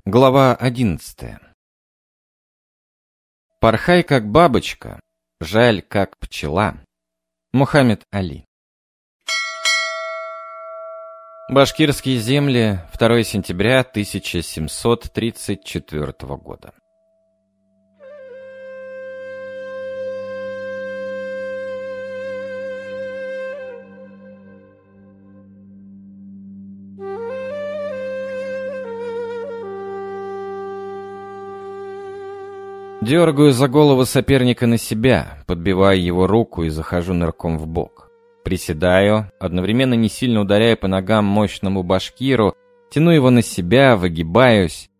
Глава 11. Порхай как бабочка, жаль как пчела. Мухаммед Али. Башкирские земли, 2 сентября 1734 года. Дергаю за голову соперника на себя, подбиваю его руку и захожу нырком в бок. Приседаю, одновременно не сильно ударяя по ногам мощному башкиру, тяну его на себя, выгибаюсь.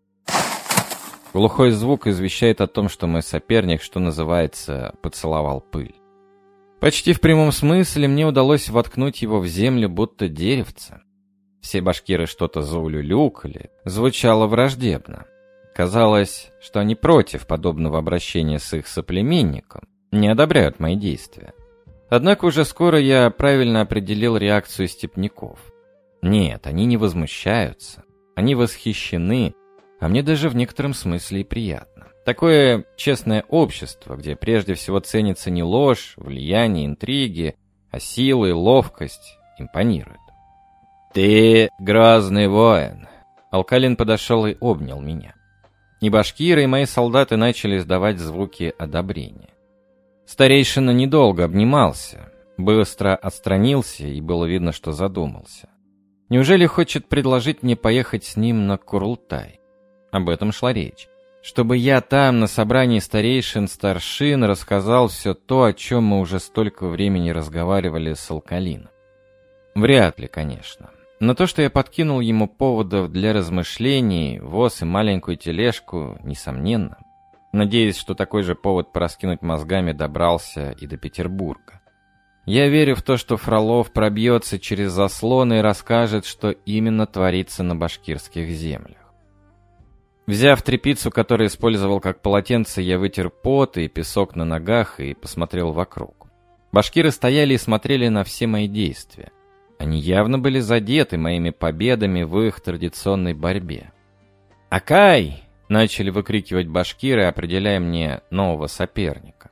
Глухой звук извещает о том, что мой соперник, что называется, поцеловал пыль. Почти в прямом смысле мне удалось воткнуть его в землю, будто деревце. Все башкиры что-то заулюлюкали, звучало враждебно. Казалось, что они против подобного обращения с их соплеменником, не одобряют мои действия. Однако уже скоро я правильно определил реакцию степняков. Нет, они не возмущаются, они восхищены, а мне даже в некотором смысле и приятно. Такое честное общество, где прежде всего ценится не ложь, влияние, интриги, а сила и ловкость, импонирует. «Ты грозный воин!» Алкалин подошел и обнял меня. И башкиры, и мои солдаты начали издавать звуки одобрения. Старейшина недолго обнимался, быстро отстранился, и было видно, что задумался. Неужели хочет предложить мне поехать с ним на Курултай? Об этом шла речь. Чтобы я там, на собрании старейшин-старшин, рассказал все то, о чем мы уже столько времени разговаривали с Алкалином. Вряд ли, конечно. Но то, что я подкинул ему поводов для размышлений, воз и маленькую тележку, несомненно. Надеюсь, что такой же повод пораскинуть мозгами добрался и до Петербурга. Я верю в то, что Фролов пробьется через заслоны и расскажет, что именно творится на башкирских землях. Взяв тряпицу, которую использовал как полотенце, я вытер пот и песок на ногах и посмотрел вокруг. Башкиры стояли и смотрели на все мои действия. Они явно были задеты моими победами в их традиционной борьбе. «Акай!» — начали выкрикивать башкиры, определяя мне нового соперника.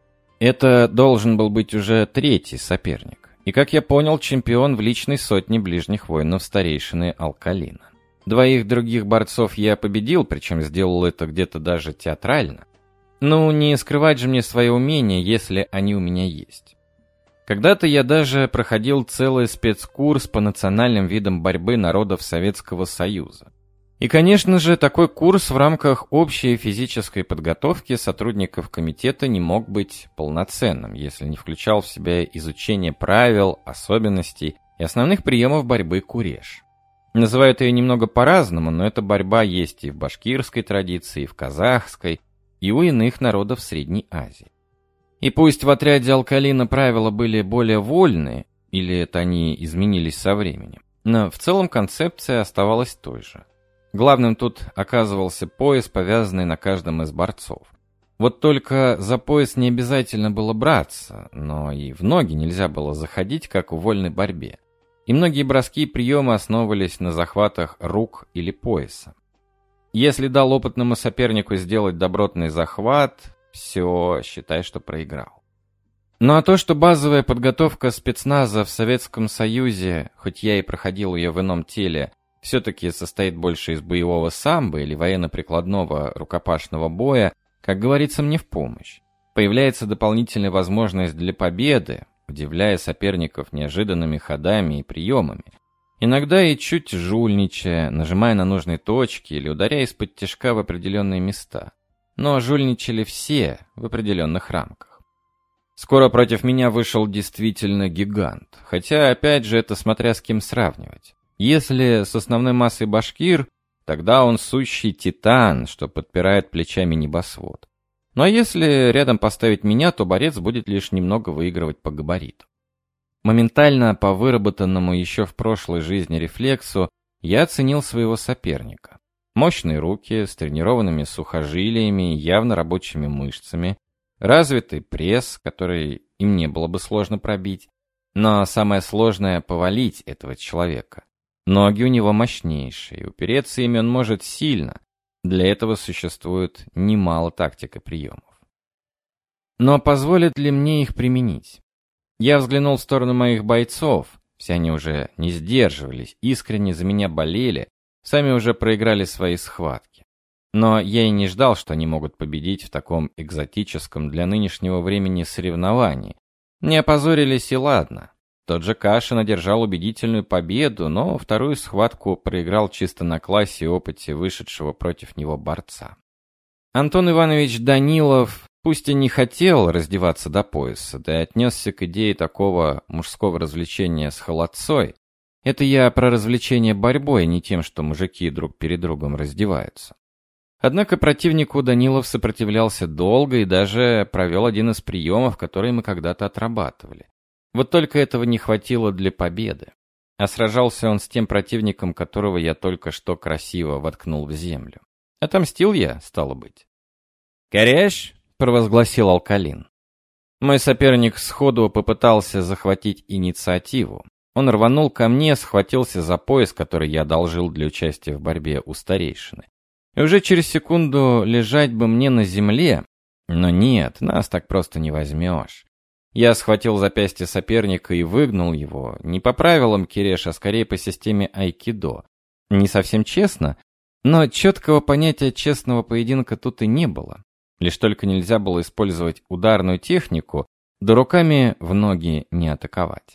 Это должен был быть уже 3-й соперник. И, как я понял, чемпион в личной сотне ближних воинов старейшины Алкалина. 2 других борцов я победил, причем сделал это где-то даже театрально. Ну, не скрывать же мне свои умения, если они у меня есть. Когда-то я даже проходил целый спецкурс по национальным видам борьбы народов Советского Союза. И, конечно же, такой курс в рамках общей физической подготовки сотрудников комитета не мог быть полноценным, если не включал в себя изучение правил, особенностей и основных приемов борьбы куреш. Называют ее немного по-разному, но эта борьба есть и в башкирской традиции, и в казахской, и у иных народов Средней Азии. И пусть в отряде Алкалина правила были более вольные, или это они изменились со временем, но в целом концепция оставалась той же. Главным тут оказывался пояс, повязанный на каждом из борцов. Вот только за пояс не обязательно было браться, но и в ноги нельзя было заходить, как в вольной борьбе. И многие броски и приемы основывались на захватах рук или пояса. Если дал опытному сопернику сделать добротный захват, все, считай, что проиграл. Ну а то, что базовая подготовка спецназа в Советском Союзе, хоть я и проходил ее в ином теле, все-таки состоит больше из боевого самбо или военно-прикладного рукопашного боя, как говорится, мне в помощь. Появляется дополнительная возможность для победы, удивляя соперников неожиданными ходами и приемами. Иногда и чуть жульничая, нажимая на нужные точки или ударяя из-под тишка в определенные места. Но жульничали все в определенных рамках. Скоро против меня вышел действительно гигант, хотя, опять же, это смотря с кем сравнивать. Если с основной массой башкир, тогда он сущий титан, что подпирает плечами небосвод. Ну а если рядом поставить меня, то борец будет лишь немного выигрывать по габариту. Моментально, по выработанному еще в прошлой жизни рефлексу, я оценил своего соперника. Мощные руки с тренированными сухожилиями и явно рабочими мышцами, развитый пресс, который им не было бы сложно пробить, но самое сложное — повалить этого человека. Ноги у него мощнейшие, упереться ими он может сильно, Для этого существует немало тактик и приемов. Но позволят ли мне их применить? Я взглянул в сторону моих бойцов. Все они уже не сдерживались, искренне за меня болели, сами уже проиграли свои схватки. Но я и не ждал, что они могут победить в таком экзотическом для нынешнего времени соревновании. Не опозорились и ладно. Тот же Кашин одержал убедительную победу, но вторую схватку проиграл чисто на классе и опыте вышедшего против него борца. Антон Иванович Данилов пусть и не хотел раздеваться до пояса, да и отнесся к идее такого мужского развлечения с холодцой. Это я про развлечение борьбой, не тем, что мужики друг перед другом раздеваются. Однако противнику Данилов сопротивлялся долго и даже провел один из приемов, которые мы когда-то отрабатывали. Вот только этого не хватило для победы. А сражался он с тем противником, которого я только что красиво воткнул в землю. Отомстил я, стало быть. «Кореш!» — провозгласил Алкалин. Мой соперник сходу попытался захватить инициативу. Он рванул ко мне, схватился за пояс, который я одолжил для участия в борьбе у старейшины. И уже через секунду лежать бы мне на земле, но нет, нас так просто не возьмешь. Я схватил запястье соперника и выгнул его, не по правилам Киреш, а скорее по системе айкидо. Не совсем честно, но четкого понятия честного поединка тут и не было. Лишь только нельзя было использовать ударную технику, да руками в ноги не атаковать.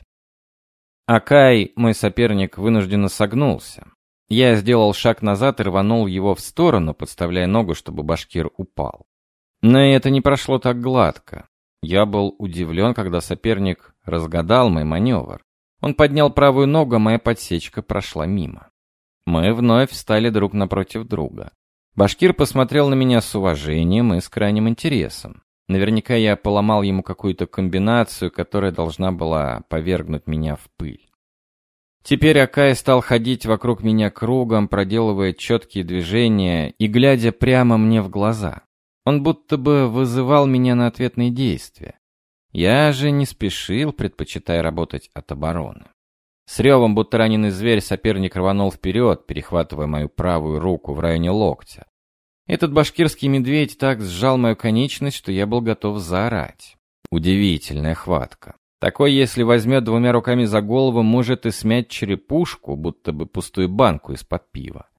Акай, мой соперник, вынужденно согнулся. Я сделал шаг назад и рванул его в сторону, подставляя ногу, чтобы башкир упал. Но это не прошло так гладко. Я был удивлен, когда соперник разгадал мой маневр. Он поднял правую ногу, а моя подсечка прошла мимо. Мы вновь встали друг напротив друга. Башкир посмотрел на меня с уважением и с крайним интересом. Наверняка я поломал ему какую-то комбинацию, которая должна была повергнуть меня в пыль. Теперь Акай стал ходить вокруг меня кругом, проделывая четкие движения и глядя прямо мне в глаза. Он будто бы вызывал меня на ответные действия. Я же не спешил, предпочитая работать от обороны. С ревом, будто раненый зверь, соперник рванул вперед, перехватывая мою правую руку в районе локтя. Этот башкирский медведь так сжал мою конечность, что я был готов заорать. Удивительная хватка. Такой, если возьмет двумя руками за голову, может и смять черепушку, будто бы пустую банку из-под пива.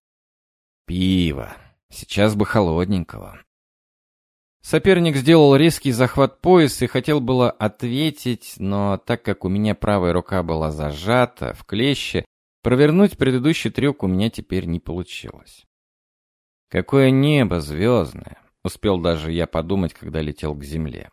Пиво. Сейчас бы холодненького. Соперник сделал резкий захват пояса и хотел было ответить, но так как у меня правая рука была зажата в клеще, провернуть предыдущий трюк у меня теперь не получилось. Какое небо звездное, успел даже я подумать, когда летел к земле.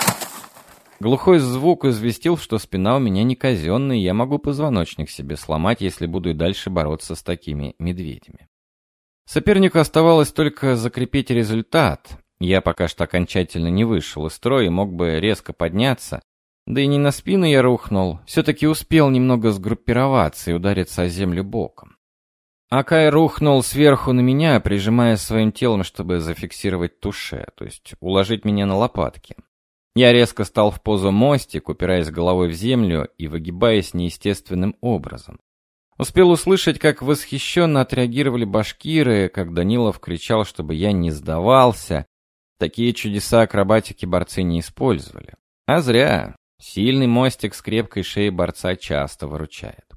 Глухой звук известил, что спина у меня не казенная, и я могу позвоночник себе сломать, если буду и дальше бороться с такими медведями. Сопернику оставалось только закрепить результат. Я пока что окончательно не вышел из строя и мог бы резко подняться. Да и не на спину я рухнул, все-таки успел немного сгруппироваться и удариться о землю боком. Акай рухнул сверху на меня, прижимая своим телом, чтобы зафиксировать туше, то есть уложить меня на лопатки. Я резко стал в позу мостик, упираясь головой в землю и выгибаясь неестественным образом. Успел услышать, как восхищенно отреагировали башкиры, как Данилов кричал, чтобы я не сдавался. Такие чудеса акробатики борцы не использовали. А зря. Сильный мостик с крепкой шеей борца часто выручает.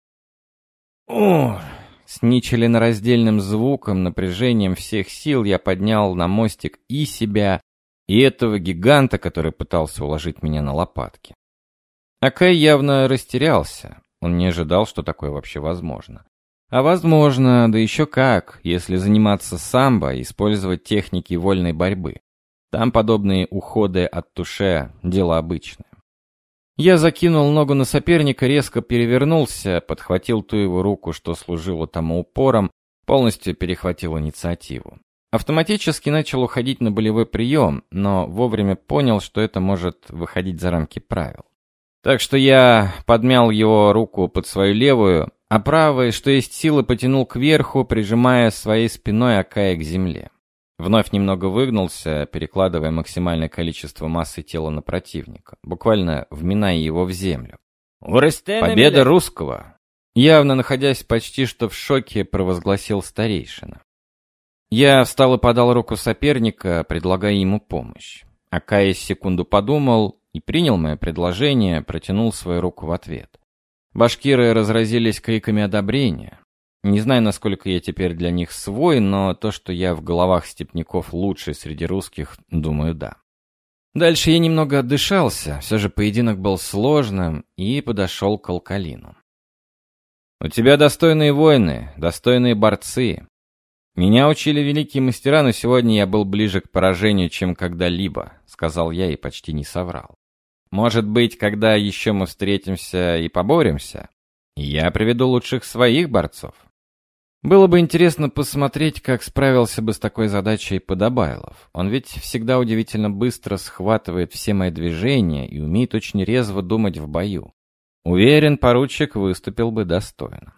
С нечленораздельным звуком, напряжением всех сил я поднял на мостик и себя, и этого гиганта, который пытался уложить меня на лопатки. Акай явно растерялся. Он не ожидал, что такое вообще возможно. А возможно, да еще как, если заниматься самбо и использовать техники вольной борьбы. Там подобные уходы от туше – дело обычное. Я закинул ногу на соперника, резко перевернулся, подхватил ту его руку, что служило тому упором, полностью перехватил инициативу. Автоматически начал уходить на болевой прием, но вовремя понял, что это может выходить за рамки правил. Так что я подмял его руку под свою левую, а правой, что есть силы, потянул кверху, прижимая своей спиной Акая к земле. Вновь немного выгнулся, перекладывая максимальное количество массы тела на противника, буквально вминая его в землю. «Победа русского!» Явно находясь почти что в шоке, провозгласил старейшина. Я встал и подал руку соперника, предлагая ему помощь. Акаис секунду подумал и принял мое предложение, протянул свою руку в ответ. Башкиры разразились криками одобрения. Не знаю, насколько я теперь для них свой, но то, что я в головах степняков лучший среди русских, думаю, да. Дальше я немного отдышался, все же поединок был сложным, и подошел к Алкалину. «У тебя достойные воины, достойные борцы. Меня учили великие мастера, но сегодня я был ближе к поражению, чем когда-либо», — сказал я и почти не соврал. «Может быть, когда еще мы встретимся и поборемся, я приведу лучших своих борцов». Было бы интересно посмотреть, как справился бы с такой задачей Подобайлов. Он ведь всегда удивительно быстро схватывает все мои движения и умеет очень резво думать в бою. Уверен, поручик выступил бы достойно.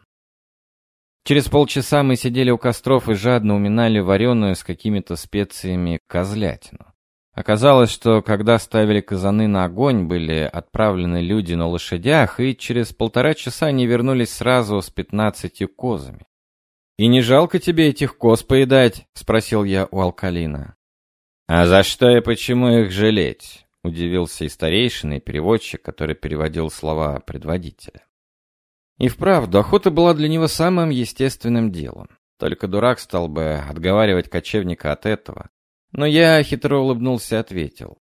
Через полчаса мы сидели у костров и жадно уминали вареную с какими-то специями козлятину. Оказалось, что когда ставили казаны на огонь, были отправлены люди на лошадях, и через 1,5 часа они вернулись сразу с 15 козами. «И не жалко тебе этих коз поедать?» — спросил я у Алкалина. «А за что и почему их жалеть?» — удивился и старейшина, и переводчик, который переводил слова предводителя. И вправду, охота была для него самым естественным делом. Только дурак стал бы отговаривать кочевника от этого. Но я хитро улыбнулся и ответил.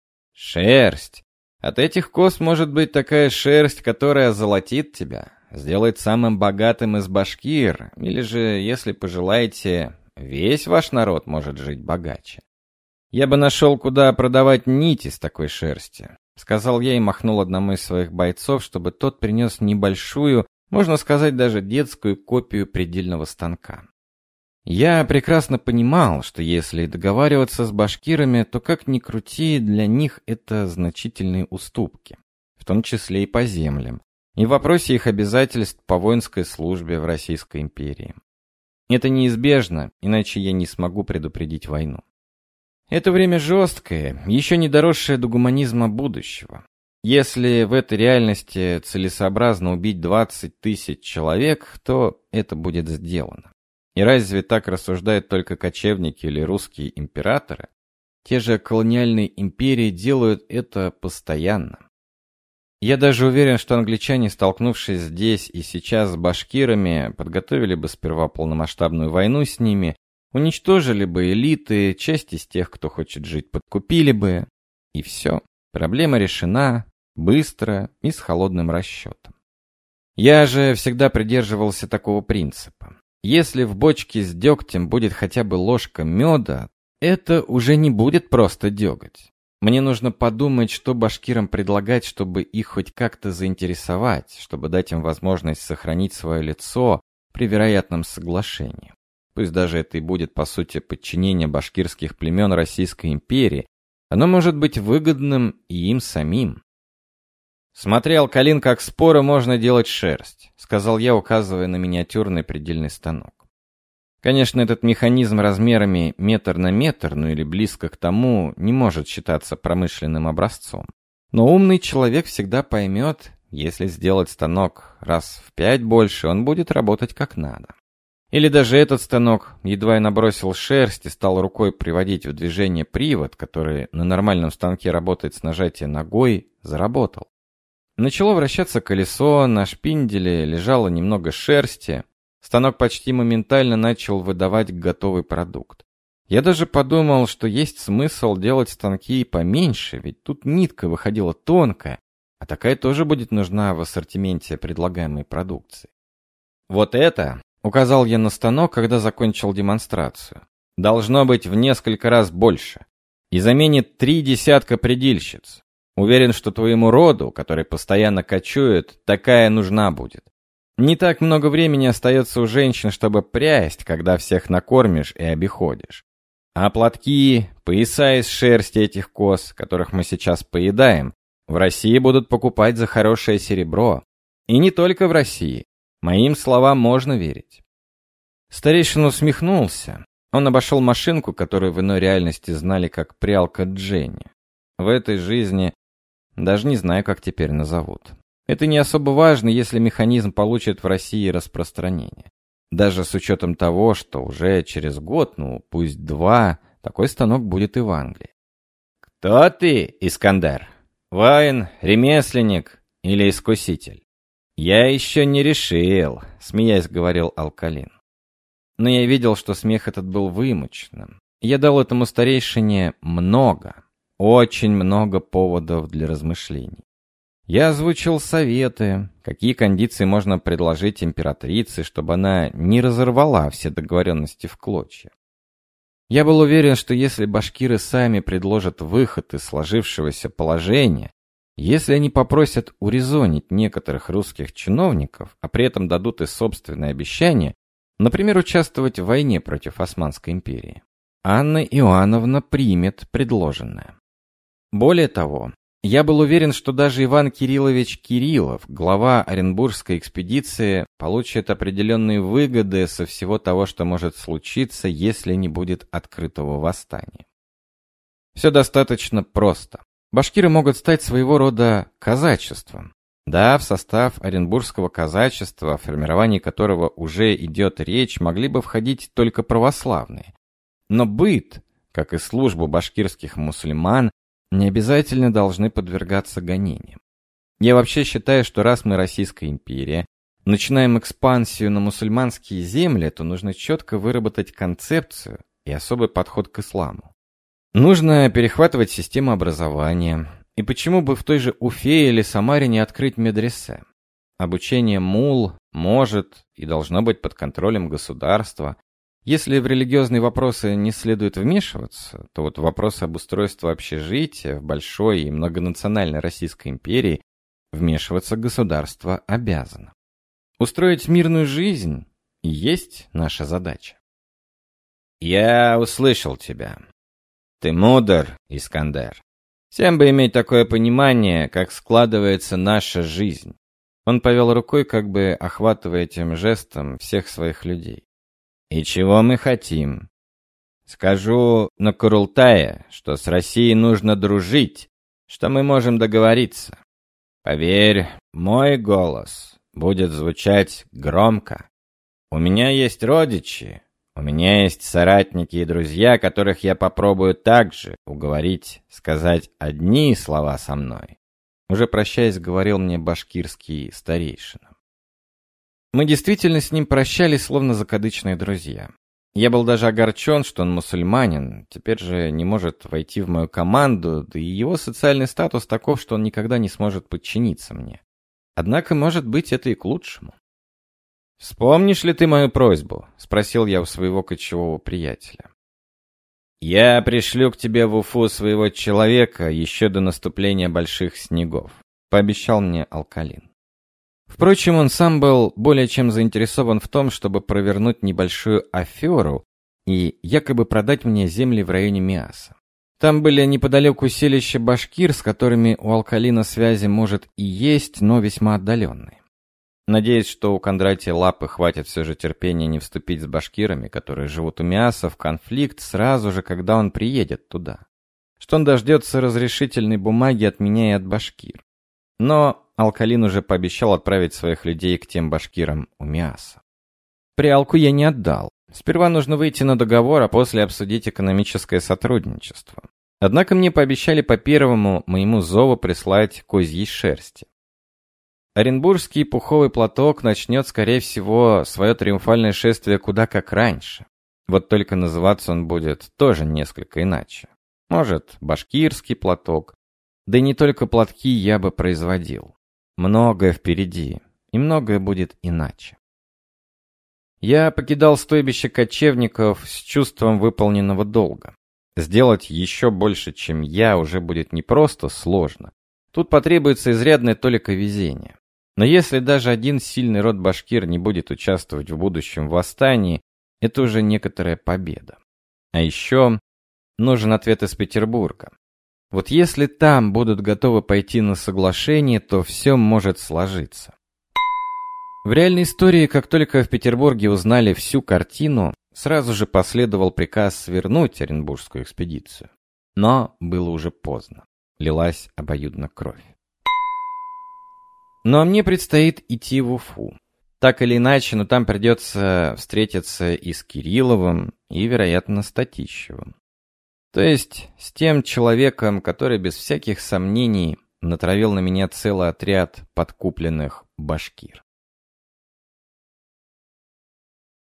«Шерсть. От этих коз может быть такая шерсть, которая золотит тебя. Сделает самым богатым из башкир, или же, если пожелаете, весь ваш народ может жить богаче. Я бы нашел, куда продавать нить из такой шерсти», — сказал я и махнул одному из своих бойцов, чтобы тот принес небольшую, можно сказать, даже детскую копию предельного станка. Я прекрасно понимал, что если договариваться с башкирами, то как ни крути, для них это значительные уступки, в том числе и по землям, и в вопросе их обязательств по воинской службе в Российской империи. Это неизбежно, иначе я не смогу предупредить войну. Это время жесткое, еще не доросшее до гуманизма будущего. Если в этой реальности целесообразно убить 20 тысяч человек, то это будет сделано. И разве так рассуждают только кочевники или русские императоры? Те же колониальные империи делают это постоянно. Я даже уверен, что англичане, столкнувшись здесь и сейчас с башкирами, подготовили бы сперва полномасштабную войну с ними, уничтожили бы элиты, часть из тех, кто хочет жить, подкупили бы, и все. Проблема решена, быстро и с холодным расчетом. Я же всегда придерживался такого принципа. Если в бочке с дегтем будет хотя бы ложка меда, это уже не будет просто деготь. Мне нужно подумать, что башкирам предлагать, чтобы их хоть как-то заинтересовать, чтобы дать им возможность сохранить свое лицо при вероятном соглашении. Пусть даже это и будет, по сути, подчинение башкирских племен Российской империи, оно может быть выгодным и им самим. «Смотри, Алкалин, как споры можно делать шерсть», — сказал я, указывая на миниатюрный предельный станок. Конечно, этот механизм размерами метр на метр, ну или близко к тому, не может считаться промышленным образцом. Но умный человек всегда поймет, если сделать станок раз в 5 больше, он будет работать как надо. Или даже этот станок, едва я набросил шерсть и стал рукой приводить в движение привод, который на нормальном станке работает с нажатием ногой, заработал. Начало вращаться колесо, на шпинделе лежало немного шерсти. Станок почти моментально начал выдавать готовый продукт. Я даже подумал, что есть смысл делать станки поменьше, ведь тут нитка выходила тонкая, а такая тоже будет нужна в ассортименте предлагаемой продукции. «Вот это», — указал я на станок, когда закончил демонстрацию, — «должно быть в несколько раз больше и заменит 3 десятка предильщиц. Уверен, что твоему роду, который постоянно кочует, такая нужна будет. Не так много времени остается у женщин, чтобы прясть, когда всех накормишь и обиходишь. А платки, пояса из шерсти этих коз, которых мы сейчас поедаем, в России будут покупать за хорошее серебро. И не только в России. Моим словам можно верить». Старейшина усмехнулся. Он обошел машинку, которую в иной реальности знали как прялка Дженни. В этой жизни даже не знаю, как теперь назовут. Это не особо важно, если механизм получит в России распространение. Даже с учетом того, что уже через год, ну пусть 2, такой станок будет и в Англии. «Кто ты, Искандер? Воин, ремесленник или искуситель?» «Я еще не решил», — смеясь говорил Алкалин. Но я видел, что смех этот был вымученным. Я дал этому старейшине много, очень много поводов для размышлений. Я озвучил советы, какие кондиции можно предложить императрице, чтобы она не разорвала все договоренности в клочья. Я был уверен, что если башкиры сами предложат выход из сложившегося положения, если они попросят урезонить некоторых русских чиновников, а при этом дадут и собственное обещание, например, участвовать в войне против Османской империи, Анна Иоанновна примет предложенное. Более того, я был уверен, что даже Иван Кириллович Кириллов, глава Оренбургской экспедиции, получит определенные выгоды со всего того, что может случиться, если не будет открытого восстания. Все достаточно просто. Башкиры могут стать своего рода казачеством. Да, в состав Оренбургского казачества, о формировании которого уже идет речь, могли бы входить только православные. Но быт, как и службу башкирских мусульман, не обязательно должны подвергаться гонениям. Я вообще считаю, что раз мы Российская империя, начинаем экспансию на мусульманские земли, то нужно четко выработать концепцию и особый подход к исламу. Нужно перехватывать систему образования. И почему бы в той же Уфе или Самаре не открыть медресе? Обучение мул может и должно быть под контролем государства. Если в религиозные вопросы не следует вмешиваться, то вот вопрос обустройства общежития в большой и многонациональной Российской империи вмешиваться государство обязано. Устроить мирную жизнь и есть наша задача. «Я услышал тебя. Ты мудр, Искандер. Всем бы иметь такое понимание, как складывается наша жизнь». Он повел рукой, как бы охватывая этим жестом всех своих людей. «И чего мы хотим? Скажу на Курултае, что с Россией нужно дружить, что мы можем договориться. Поверь, мой голос будет звучать громко. У меня есть родичи, у меня есть соратники и друзья, которых я попробую также уговорить сказать одни слова со мной». Уже прощаясь, говорил мне башкирский старейшина. Мы действительно с ним прощались, словно закадычные друзья. Я был даже огорчен, что он мусульманин, теперь же не может войти в мою команду, да и его социальный статус таков, что он никогда не сможет подчиниться мне. Однако, может быть, это и к лучшему. «Вспомнишь ли ты мою просьбу?» — спросил я у своего кочевого приятеля. «Я пришлю к тебе в Уфу своего человека еще до наступления больших снегов», — пообещал мне Алкалин. Впрочем, он сам был более чем заинтересован в том, чтобы провернуть небольшую аферу и якобы продать мне земли в районе Миаса. Там были неподалеку селища башкир, с которыми у Алкалина связи, может, и есть, но весьма отдаленные. Надеюсь, что у Кондратия Лапы хватит все же терпения не вступить с башкирами, которые живут у Миаса, в конфликт сразу же, когда он приедет туда. Что он дождется разрешительной бумаги от меня и от башкир. Но Алкалин уже пообещал отправить своих людей к тем башкирам у Миаса. Приалку я не отдал. Сперва нужно выйти на договор, а после обсудить экономическое сотрудничество. Однако мне пообещали по первому моему зову прислать козьей шерсти. Оренбургский пуховый платок начнет, скорее всего, свое триумфальное шествие куда как раньше. Вот только называться он будет тоже несколько иначе. Может, башкирский платок. Да и не только платки я бы производил. Многое впереди, и многое будет иначе. Я покидал стойбище кочевников с чувством выполненного долга. Сделать еще больше, чем я, уже будет не просто сложно. Тут потребуется изрядное толика везения. Но если даже один сильный род башкир не будет участвовать в будущем восстании, это уже некоторая победа. А еще нужен ответ из Петербурга. Вот если там будут готовы пойти на соглашение, то все может сложиться. В реальной истории, как только в Петербурге узнали всю картину, сразу же последовал приказ свернуть Оренбургскую экспедицию. Но было уже поздно. Лилась обоюдно кровь. Ну а мне предстоит идти в Уфу. Так или иначе, но там придется встретиться и с Кирилловым, и, вероятно, с Татищевым. То есть с тем человеком, который без всяких сомнений натравил на меня целый отряд подкупленных башкир.